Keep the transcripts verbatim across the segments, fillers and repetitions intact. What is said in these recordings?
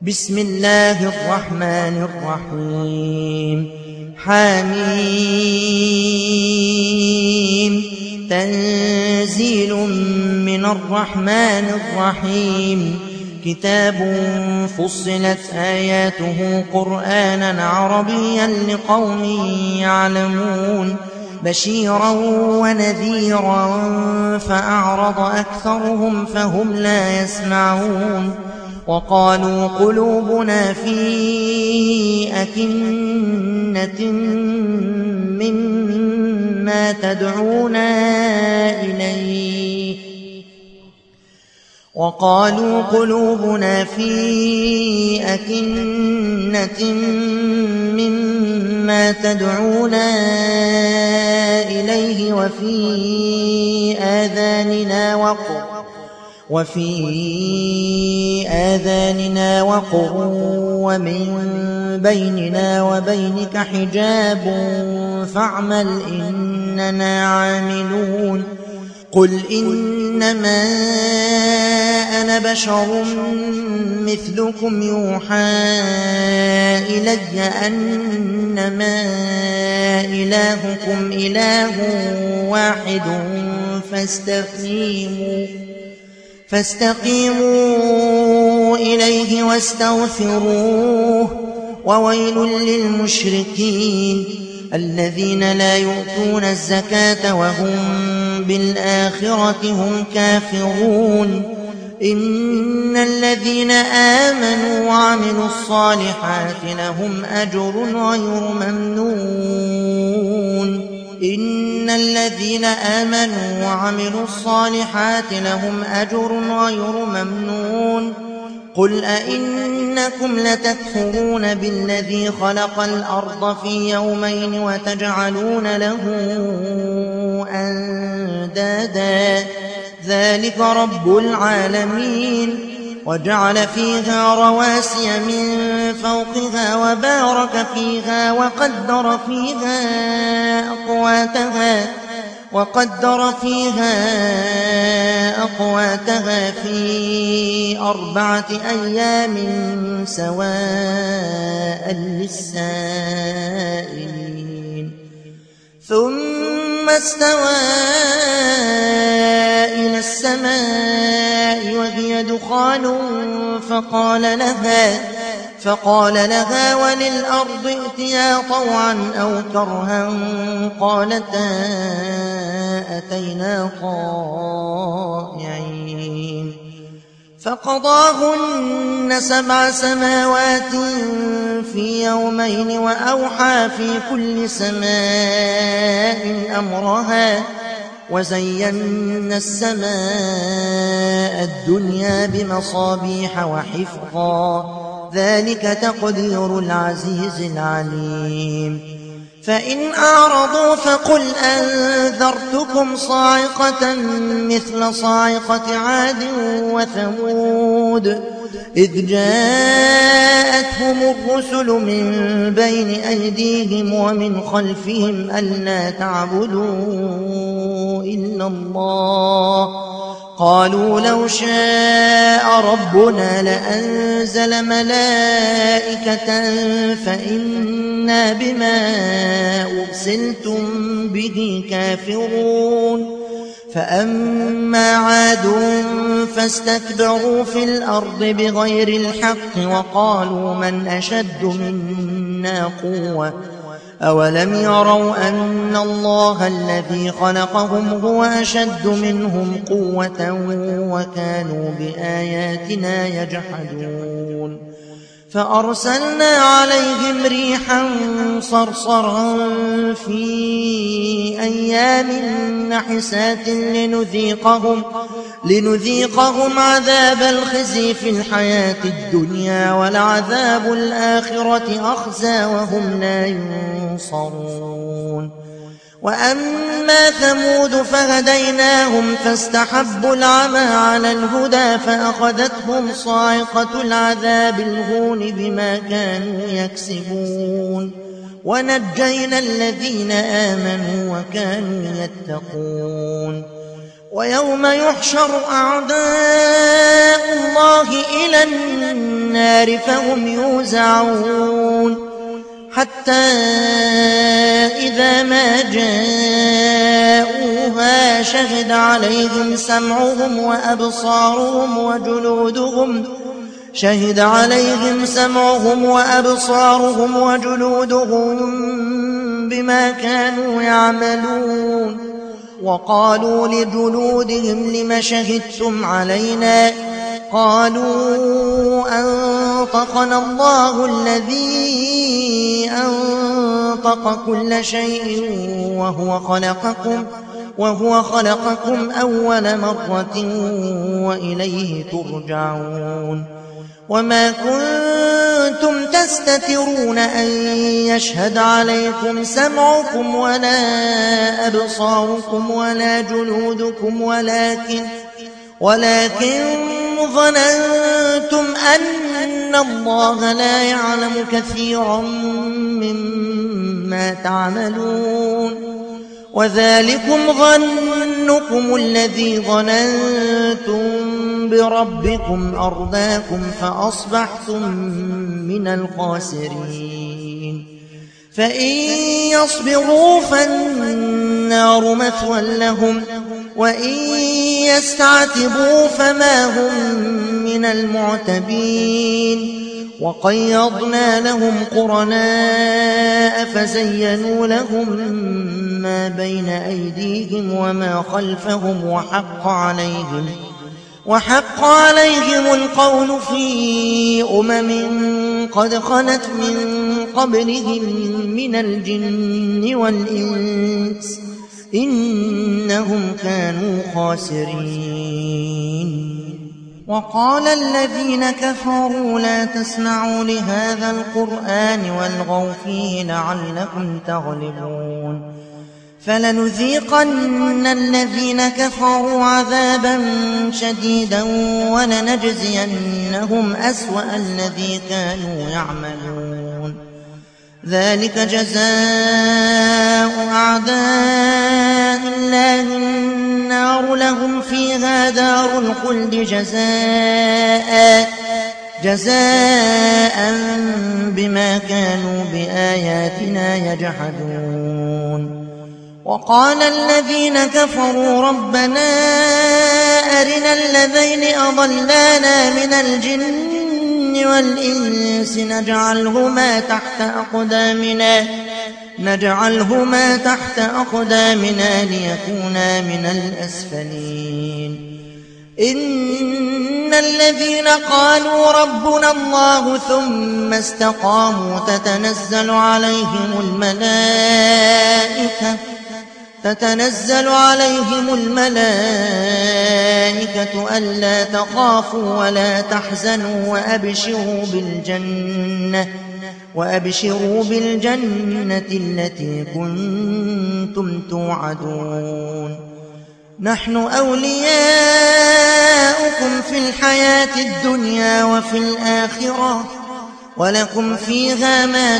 بسم الله الرحمن الرحيم. حميم. تنزيل من الرحمن الرحيم. كتاب فصلت آياته قرآنا عربيا لقوم يعلمون بشيرا ونذيرا فأعرض أكثرهم فهم لا يسمعون. وقالوا قلوبنا في أكنة مما تدعونا إليه وقالوا قلوبنا في أكنة مما تدعونا إليه وفي آذاننا وقر وفي آذاننا وقر ومن بيننا وبينك حجاب فاعمل إننا عاملون. قل إنما أنا بشر مثلكم يوحى إلي أنما إلهكم إله واحد فاستقيموا فاستقيموا إليه واستغفروه. وويل للمشركين الذين لا يؤتون الزكاة وهم بالآخرة هم كافرون. إن الذين آمنوا وعملوا الصالحات لهم أجر غير ممنون. إن الذين آمنوا وعملوا الصالحات لهم أجر غير ممنون. قل أئنكم لتكفرون بالذي خلق الأرض في يومين وتجعلون له أندادا ذلك رب العالمين. وجعل فيها رواسي من فوقها وبارك فيها وقدر فيها أقواتها وقدر فيها أقواتها في أربعة أيام سواء للسائلين. ثم استوى إلى السماء وهي دخان فقال لها فقال لها وللأرض ائتيا طوعا أو كرها قالتا أتينا طائعين. فقضاهن سبع سماوات في يومين وأوحى في كل سماء أمرها وزينا السماء الدنيا بمصابيح وحفظا ذلك تقدير العزيز العليم. فإن أعرضوا فقل أنذرتكم صاعقة مثل صاعقة عاد وثمود إذ جاءتهم الرسل من بين أيديهم ومن خلفهم ألا تعبدوا إلا الله قالوا لو شاء ربنا لأنزل ملائكة فإنا بما أرسلتم به كافرون. فأما عاد فاستكبروا في الأرض بغير الحق وقالوا من أشد منا قوة أولم يروا أن الله الذي خلقهم هو أشد منهم قوة وكانوا بآياتنا يجحدون. فأرسلنا عليهم ريحا صرصرا في أيام نحسات لنذيقهم, لنذيقهم عذاب الخزي في الحياة الدنيا ولعذاب الآخرة أخزى وهم لا ينصرون. وأما ثمود فهديناهم فاستحبوا العمى على الهدى فأخذتهم صاعقة العذاب الهون بما كانوا يكسبون. ونجينا الذين آمنوا وكانوا يتقون. ويوم يحشر أعداء الله إلى النار فهم يوزعون حتى إذا ما جاءوها شهد عليهم سمعهم وأبصارهم وجلودهم شهد عليهم سمعهم وأبصارهم وجلودهم بما كانوا يعملون وقالوا لجلودهم لم شهدتم علينا قالوا أنطقنا الله الذي أنطق كل شيء وهو خلقكم وهو خلقكم أول مرة وإليه ترجعون وما كنتم تستترون أن يشهد عليكم سمعكم ولا أبصاركم ولا جلودكم ولكن ولكن ظننتم أن الله لا يعلم كثيرا مما تعملون وذلكم ظنكم الذي ظننتم بربكم أرداكم فأصبحتم من الخاسرين فإن يصبروا فالنار مثوى لهم وإن يستعتبوا فما هم من المعتبين وقيضنا لهم قرناء فزينوا لهم ما بين أيديهم وما خلفهم وحق عليهم وحق عليهم القول في أمم قد خلت من قبلهم من الجن والإنس إنهم كانوا خاسرين وقال الذين كفروا لا تسمعوا لهذا القرآن والغوا فيه لعلكم تغلبون فلنذيقن الذين كفروا عذابا شديدا ولنجزينهم أسوأ الذي كانوا يعملون ذلك جزاء أعداء الله النار لهم فيها دار الخلد جزاء جزاء بما كانوا بآياتنا يجحدون وقال الذين كفروا ربنا أرنا الذين أضلانا من الجن والإنس نجعلهما تحت أقدامنا نجعلهما تحت أقدامنا ليكونا من الأسفلين إن الذين قالوا ربنا الله ثم استقاموا تتنزل عليهم الملائكة تتنزل عليهم الملائكة ألا تخافوا ولا تحزنوا وأبشروا بالجنة وأبشروا بالجنة التي كنتم توعدون نحن أولياؤكم في الحياة الدنيا وفي الآخرة ولكم فيها ما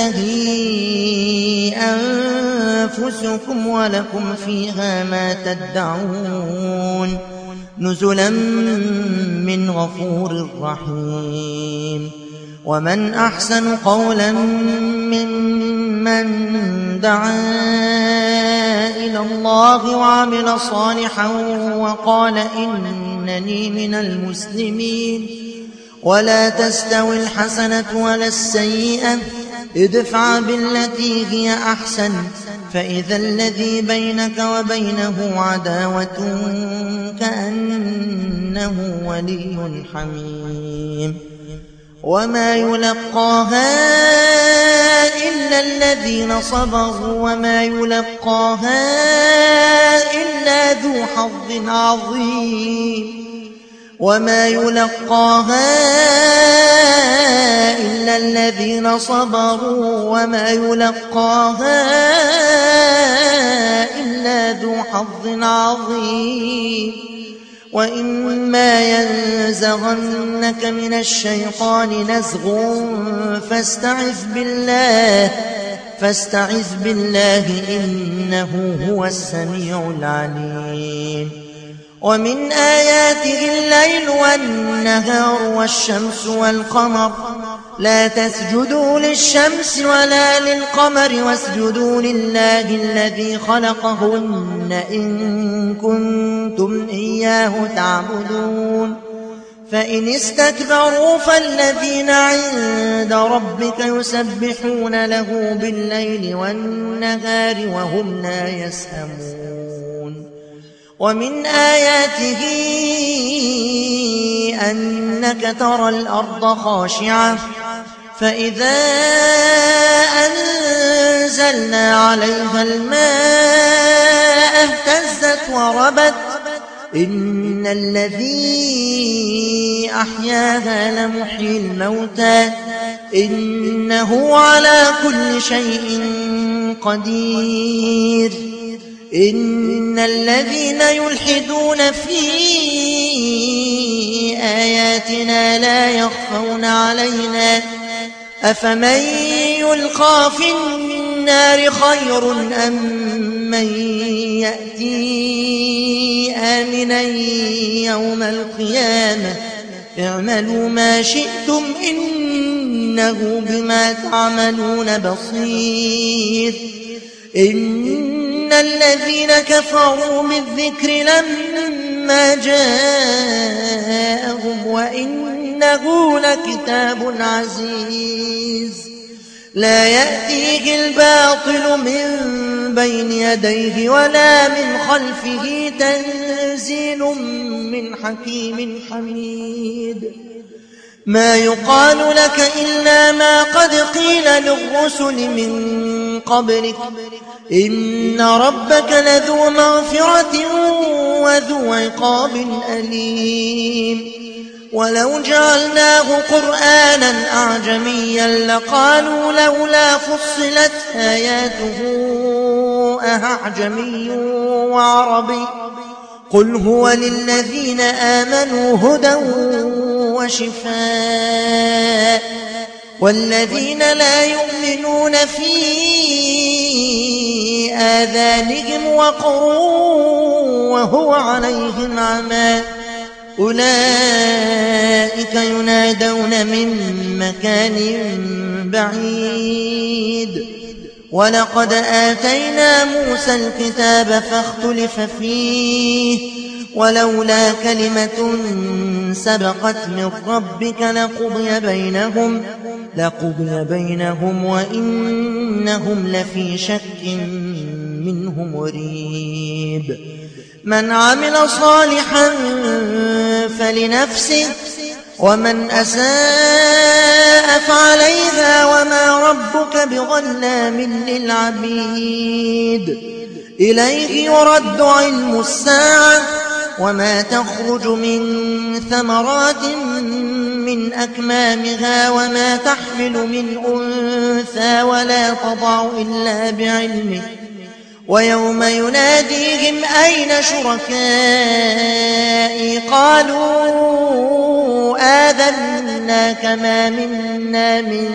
تشتهي أنفسكم ولكم فيها ما تدعون نزلا من غفور رحيم ومن أحسن قولا ممن دعا إلى الله وعمل صالحا وقال إنني من المسلمين ولا تستوي الحسنة ولا السيئة ادفع بالتي هي أحسن فإذا الذي بينك وبينه عداوة كأنه ولي حميم وما يلقاها إلا الذين صبروا وما يلقاها إلا ذو حظ عظيم وما يلقاها إلا الذين صبروا وما يلقاها إلا ذو حظ عظيم وإما ينزغنك من الشيطان نزغ فاستعذ بالله فاستعذ بالله إنه هو السميع العليم ومن آياته الليل والنهار والشمس والقمر لا تسجدوا للشمس ولا للقمر واسجدوا لله الذي خلقهن إن كنتم إياه تعبدون فإن استكبروا فالذين عند ربك يسبحون له بالليل والنهار وهم لا يسأمون ومن آياته أنك ترى الأرض خاشعة فإذا أنزلنا عليها الماء اهتزت وربت إن الذي أحياها لمحيي الموتى إنه على كل شيء قدير إن الذين يلحدون في آياتنا لا يخفون علينا أفمن يلقى في النار خير أم من يأتي آمنا يوم القيامة اعملوا ما شئتم إنه بما تعملون بصير إن الذين كفروا بالذكر لما جاءهم وإنه لكتاب عزيز لا يأتيه الباطل من بين يديه ولا من خلفه تنزيل من حكيم حميد ما يقال لك إلا ما قد قيل للرسل من قبلك إن ربك لذو مغفرة وذو عقاب أليم ولو جعلناه قرآنا أعجميا لقالوا لولا فصلت آياته أعجمي وعربي قل هو للذين آمنوا هدى وشفاء والذين لا يؤمنون في آذانهم وقر وهو عليهم عمى أولئك ينادون من مكان بعيد ولقد آتينا موسى الكتاب فاختلف فيه ولولا كلمة سبقت من ربك لقضي بينهم لقضي بينهم وإنهم لفي شك منه مريب من عمل صالحا فلنفسه ومن أساء فعليها وما ربك بظلام للعبيد إليه يرد علم الساعة وما تخرج من ثمرات من أكمامها وما تحمل من أنثى ولا تضع إلا بعلمه ويوم يناديهم أين شركائي قالوا آذناك ما منا من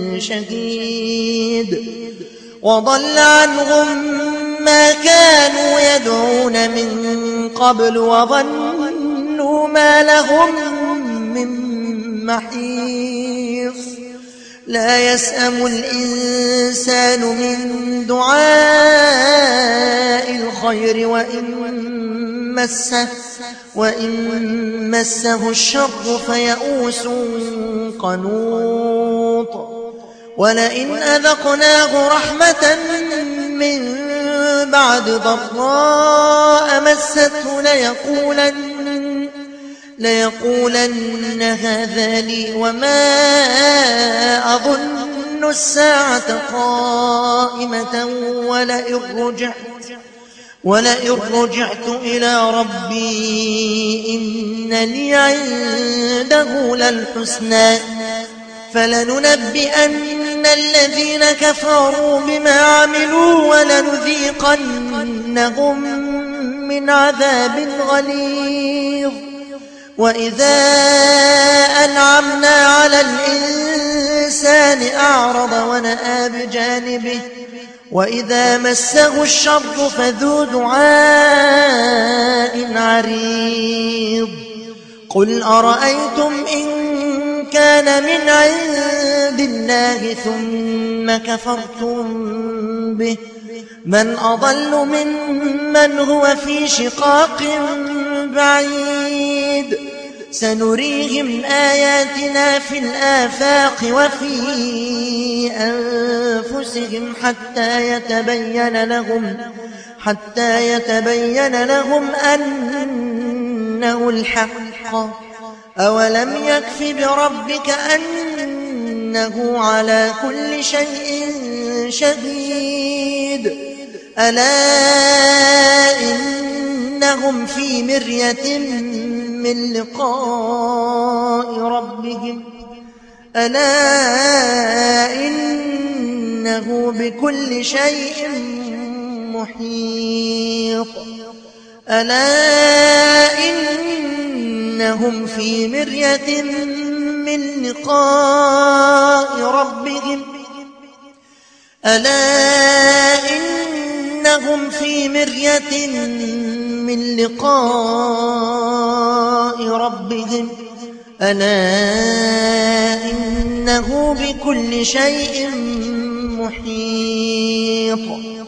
شهيد وضل عنهم ما كانوا يدعون من قبل وظنوا ما لهم من محيص لا يسأم الإنسان من دعاء الخير وإن مسه, وإن مسه الشر فيئوس قنوط ولئن أذقناه رحمة من بعد ضراء مسته ليقولن ليقولن هذا لي وما أظن الساعة قائمة ولئن رجعت ولئن رجعت إلى ربي إن لي عنده للحسنى فلننبئن الذين كفروا بما عملوا ولنذيقنهم من عذاب غليظ وإذا أنعمنا على الإنسان الإنسان أعرض ونأى بجانبه وإذا مسه الشر فذو دعاء عريض قل أرأيتم إن كان من عند الله ثم كفرتم به من أضل ممن هو في شقاق بعيد سنريهم آياتنا في الآفاق وفي أنفسهم حتى يتبين لهم حتى يتبين لهم أنه الحق أولم يكف بربك أنه على كل شيء شهيد ألا إنهم في مرية من لقاء ربهم ألا إنه بكل شيء محيط ألا إنهم في مرية من لقاء ربهم ألا إنهم في مرية من لقاء ربهم ألا إنه بكل شيء محيط